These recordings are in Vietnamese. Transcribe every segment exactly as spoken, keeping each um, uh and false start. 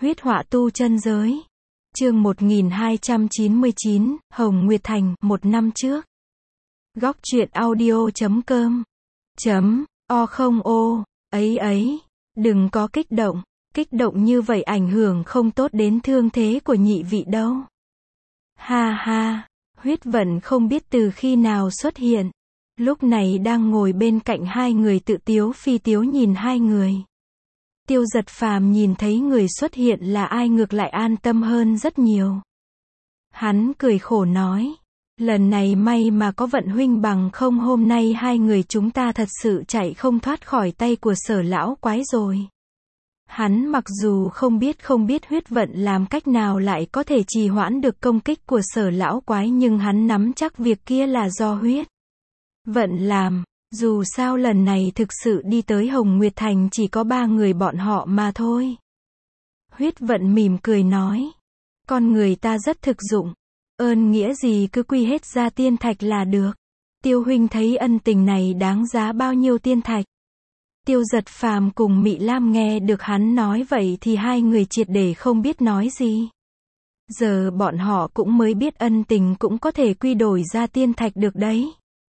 Huyết họa tu chân giới. Chương một nghìn hai trăm chín mươi chín, Hồng Nguyệt Thành, một năm trước. Góc truyện audio chấm com. Chấm, o không ô, ấy ấy, đừng có kích động, kích động như vậy ảnh hưởng không tốt đến thương thế của nhị vị đâu. Ha ha, Huyết Vận không biết từ khi nào xuất hiện. Lúc này đang ngồi bên cạnh hai người tự tiếu phi tiếu nhìn hai người. Tiêu Giật Phàm nhìn thấy người xuất hiện là ai ngược lại an tâm hơn rất nhiều. Hắn cười khổ nói, lần này may mà có Vận huynh, bằng không hôm nay hai người chúng ta thật sự chạy không thoát khỏi tay của Sở lão quái rồi. Hắn mặc dù không biết không biết Huyết Vận làm cách nào lại có thể trì hoãn được công kích của Sở lão quái, nhưng hắn nắm chắc việc kia là do Huyết Vận làm. Dù sao lần này thực sự đi tới Hồng Nguyệt Thành chỉ có ba người bọn họ mà thôi. Huyết Vận mỉm cười nói, con người ta rất thực dụng, ơn nghĩa gì cứ quy hết ra tiên thạch là được. Tiêu huynh thấy ân tình này đáng giá bao nhiêu tiên thạch? Tiêu Giật Phàm cùng Mị Lam nghe được hắn nói vậy thì hai người triệt để không biết nói gì. Giờ bọn họ cũng mới biết ân tình cũng có thể quy đổi ra tiên thạch được đấy.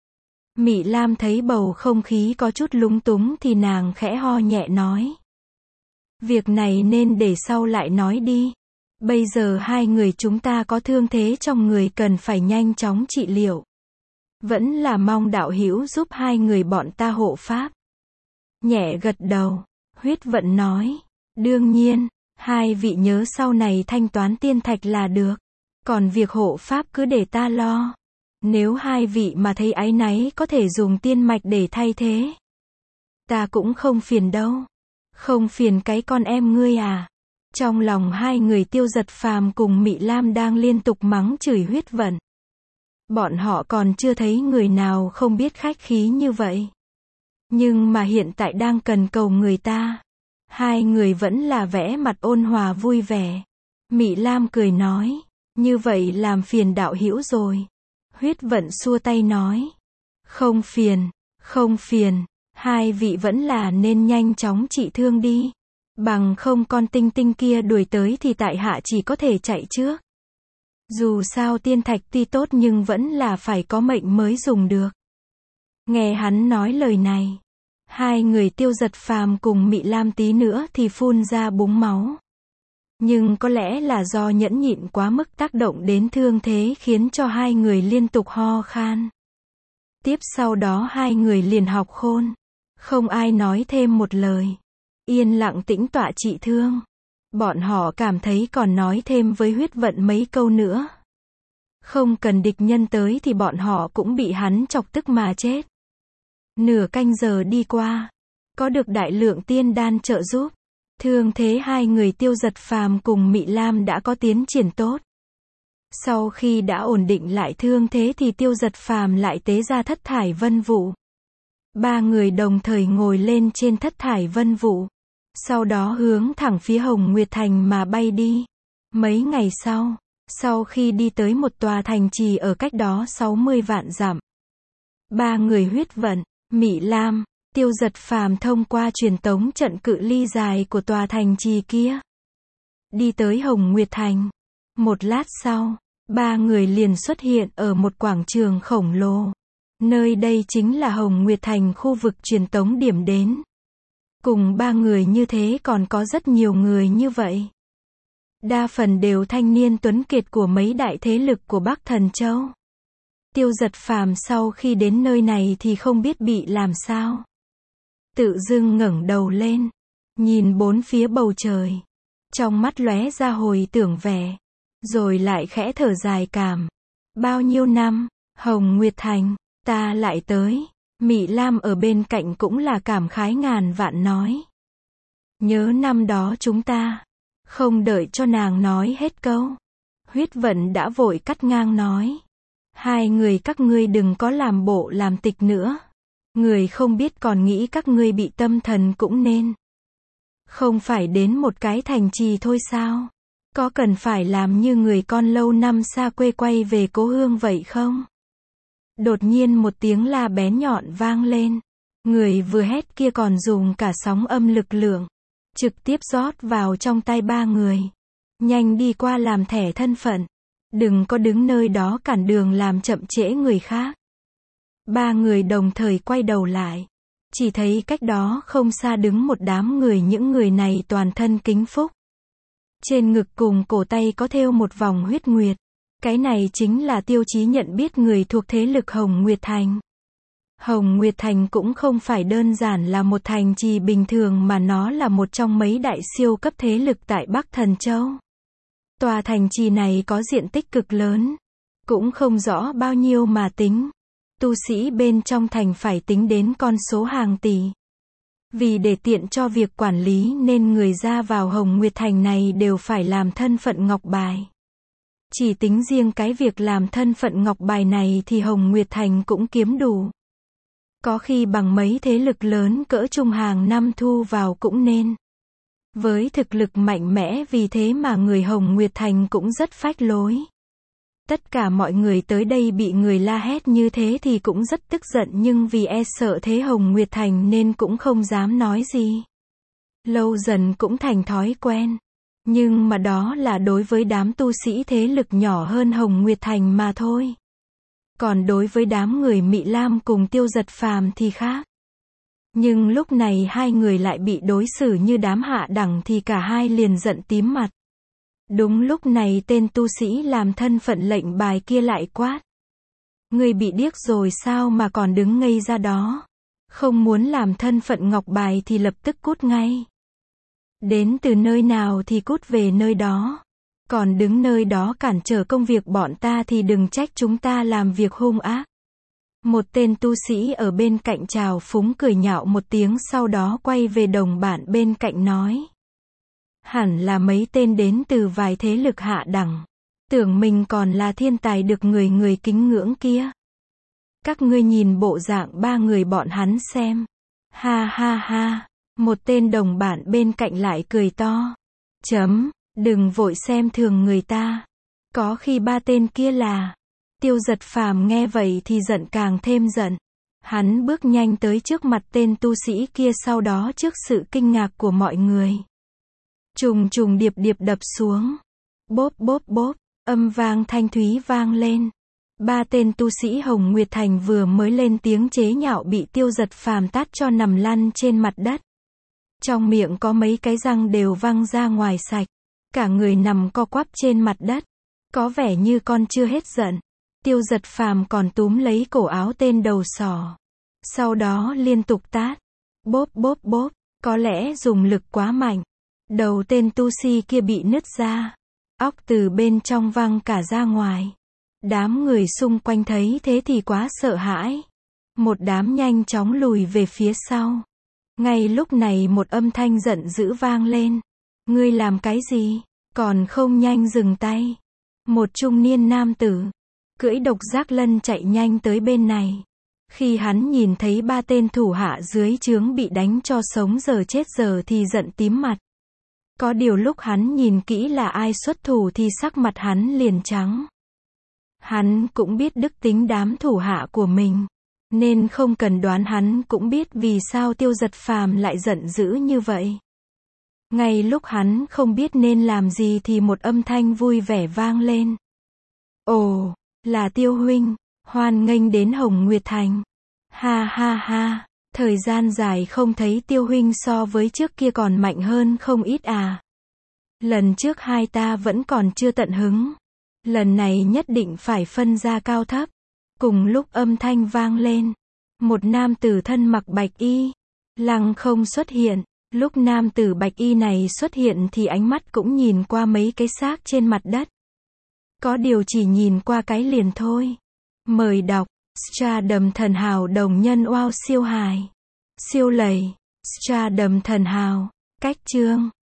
Mị Lam thấy bầu không khí có chút lúng túng thì nàng khẽ ho nhẹ nói, việc này nên để sau lại nói đi. Bây giờ hai người chúng ta có thương thế trong người cần phải nhanh chóng trị liệu. Vẫn là mong đạo hữu giúp hai người bọn ta hộ pháp. Nhẹ gật đầu, Huyết Vận nói, đương nhiên, hai vị nhớ sau này thanh toán tiên thạch là được. Còn việc hộ pháp cứ để ta lo. Nếu hai vị mà thấy áy náy có thể dùng tiên mạch để thay thế. Ta cũng không phiền đâu. Không phiền cái con em ngươi à. Trong lòng hai người Tiêu Giật Phàm cùng Mị Lam đang liên tục mắng chửi Huyết Vận. Bọn họ còn chưa thấy người nào không biết khách khí như vậy. Nhưng mà hiện tại đang cần cầu người ta. Hai người vẫn là vẻ mặt ôn hòa vui vẻ. Mị Lam cười nói, như vậy làm phiền đạo hữu rồi. Huyết Vận xua tay nói, không phiền, không phiền, hai vị vẫn là nên nhanh chóng trị thương đi. Bằng không con tinh tinh kia đuổi tới thì tại hạ chỉ có thể chạy trước. Dù sao tiên thạch tuy tốt nhưng vẫn là phải có mệnh mới dùng được. Nghe hắn nói lời này, hai người Tiêu Giật Phàm cùng Mị Lam tí nữa thì phun ra búng máu. Nhưng có lẽ là do nhẫn nhịn quá mức tác động đến thương thế khiến cho hai người liên tục ho khan. Tiếp sau đó hai người liền học khôn. Không ai nói thêm một lời. Yên lặng tĩnh tọa trị thương. Bọn họ cảm thấy còn nói thêm với Huyết Vận mấy câu nữa. Không cần địch nhân tới thì bọn họ cũng bị hắn chọc tức mà chết. Nửa canh giờ đi qua. Có được đại lượng tiên đan trợ giúp. Thương thế hai người Tiêu Giật Phàm cùng Mị Lam đã có tiến triển tốt. Sau khi đã ổn định lại thương thế thì Tiêu Giật Phàm lại tế ra thất thải vân vụ. Ba người đồng thời ngồi lên trên thất thải vân vụ. Sau đó hướng thẳng phía Hồng Nguyệt Thành mà bay đi. Mấy ngày sau, sau khi đi tới một tòa thành trì ở cách đó sáu mươi vạn dặm. Ba người Huyết Vận, Mị Lam, Tiêu Giật Phàm thông qua truyền tống trận cự ly dài của tòa thành trì kia. Đi tới Hồng Nguyệt Thành. Một lát sau, ba người liền xuất hiện ở một quảng trường khổng lồ. Nơi đây chính là Hồng Nguyệt Thành, khu vực truyền tống điểm đến. Cùng ba người như thế còn có rất nhiều người như vậy. Đa phần đều thanh niên tuấn kiệt của mấy đại thế lực của Bắc Thần Châu. Tiêu Giật Phàm sau khi đến nơi này thì không biết bị làm sao. Tự dưng ngẩng đầu lên, nhìn bốn phía bầu trời, trong mắt lóe ra hồi tưởng vẻ, rồi lại khẽ thở dài cảm. Bao nhiêu năm, Hồng Nguyệt Thành, ta lại tới. Mị Lam ở bên cạnh cũng là cảm khái ngàn vạn nói. Nhớ năm đó chúng ta. Không đợi cho nàng nói hết câu, Huyết Vận đã vội cắt ngang nói. Hai người các ngươi đừng có làm bộ làm tịch nữa. Người không biết còn nghĩ các ngươi bị tâm thần cũng nên. Không phải đến một cái thành trì thôi sao? Có cần phải làm như người con lâu năm xa quê quay về cố hương vậy không? Đột nhiên một tiếng la bén nhọn vang lên. Người vừa hét kia còn dùng cả sóng âm lực lượng. trực tiếp rót vào trong tay ba người. Nhanh đi qua làm thẻ thân phận. Đừng có đứng nơi đó cản đường làm chậm trễ người khác. Ba người đồng thời quay đầu lại. Chỉ thấy cách đó không xa đứng một đám người, những người này toàn thân kính phúc. Trên ngực cùng cổ tay có thêu một vòng huyết nguyệt. Cái này chính là tiêu chí nhận biết người thuộc thế lực Hồng Nguyệt Thành. Hồng Nguyệt Thành cũng không phải đơn giản là một thành trì bình thường mà nó là một trong mấy đại siêu cấp thế lực tại Bắc Thần Châu. Tòa thành trì này có diện tích cực lớn. Cũng không rõ bao nhiêu mà tính. Tu sĩ bên trong thành phải tính đến con số hàng tỷ. Vì để tiện cho việc quản lý nên người ra vào Hồng Nguyệt Thành này đều phải làm thân phận ngọc bài. Chỉ tính riêng cái việc làm thân phận ngọc bài này thì Hồng Nguyệt Thành cũng kiếm đủ. Có khi bằng mấy thế lực lớn cỡ trung hàng năm thu vào cũng nên. Với thực lực mạnh mẽ, vì thế mà người Hồng Nguyệt Thành cũng rất phách lối. Tất cả mọi người tới đây bị người la hét như thế thì cũng rất tức giận, nhưng vì e sợ thế Hồng Nguyệt Thành nên cũng không dám nói gì. Lâu dần cũng thành thói quen. Nhưng mà đó là đối với đám tu sĩ thế lực nhỏ hơn Hồng Nguyệt Thành mà thôi. Còn đối với đám người Mị Lam cùng Tiêu Giật Phàm thì khác. Nhưng lúc này hai người lại bị đối xử như đám hạ đẳng thì cả hai liền giận tím mặt. Đúng lúc này tên tu sĩ làm thân phận lệnh bài kia lại quát. Ngươi bị điếc rồi sao mà còn đứng ngây ra đó? Không muốn làm thân phận ngọc bài thì lập tức cút ngay. Đến từ nơi nào thì cút về nơi đó. Còn đứng nơi đó cản trở công việc bọn ta thì đừng trách chúng ta làm việc hung ác. Một tên tu sĩ ở bên cạnh trào phúng cười nhạo một tiếng, sau đó quay về đồng bạn bên cạnh nói. Hẳn là mấy tên đến từ vài thế lực hạ đẳng. Tưởng mình còn là thiên tài được người người kính ngưỡng kia. Các ngươi nhìn bộ dạng ba người bọn hắn xem. Ha ha ha. Một tên đồng bạn bên cạnh lại cười to. Chấm, đừng vội xem thường người ta. Có khi ba tên kia là... Tiêu Giật Phàm nghe vậy thì giận càng thêm giận. Hắn bước nhanh tới trước mặt tên tu sĩ kia, sau đó trước sự kinh ngạc của mọi người. Trùng trùng điệp điệp đập xuống. Bốp bốp bốp, âm vang thanh thúy vang lên. Ba tên tu sĩ Hồng Nguyệt Thành vừa mới lên tiếng chế nhạo bị Tiêu Giật Phàm tát cho nằm lăn trên mặt đất. Trong miệng có mấy cái răng đều văng ra ngoài sạch. Cả người nằm co quắp trên mặt đất. Có vẻ như con chưa hết giận. Tiêu Giật Phàm còn túm lấy cổ áo tên đầu sỏ. Sau đó liên tục tát. Bốp bốp bốp, có lẽ dùng lực quá mạnh. Đầu tên tu sĩ kia bị nứt ra. Óc từ bên trong văng cả ra ngoài. Đám người xung quanh thấy thế thì quá sợ hãi. Một đám nhanh chóng lùi về phía sau. Ngay lúc này một âm thanh giận dữ vang lên. Ngươi làm cái gì? Còn không nhanh dừng tay. Một trung niên nam tử cưỡi độc giác lân chạy nhanh tới bên này. Khi hắn nhìn thấy ba tên thủ hạ dưới trướng bị đánh cho sống giờ chết giờ thì giận tím mặt. Có điều lúc hắn nhìn kỹ là ai xuất thủ thì sắc mặt hắn liền trắng. Hắn cũng biết đức tính đám thủ hạ của mình, nên không cần đoán hắn cũng biết vì sao Tiêu Giật Phàm lại giận dữ như vậy. Ngay lúc hắn không biết nên làm gì thì một âm thanh vui vẻ vang lên. Ồ, là Tiêu huynh, hoan nghênh đến Hồng Nguyệt Thành. Ha ha ha, thời gian dài không thấy Tiêu huynh so với trước kia còn mạnh hơn không ít à. Lần trước hai ta vẫn còn chưa tận hứng. Lần này nhất định phải phân ra cao thấp. Cùng lúc âm thanh vang lên, một nam tử thân mặc bạch y lăng không xuất hiện. Lúc nam tử bạch y này xuất hiện thì ánh mắt cũng nhìn qua mấy cái xác trên mặt đất. Có điều chỉ nhìn qua cái liền thôi. Mời đọc Stardom Thần Hào đồng nhân wow siêu hài. Siêu lầy. Stardom Thần Hào. Cách chương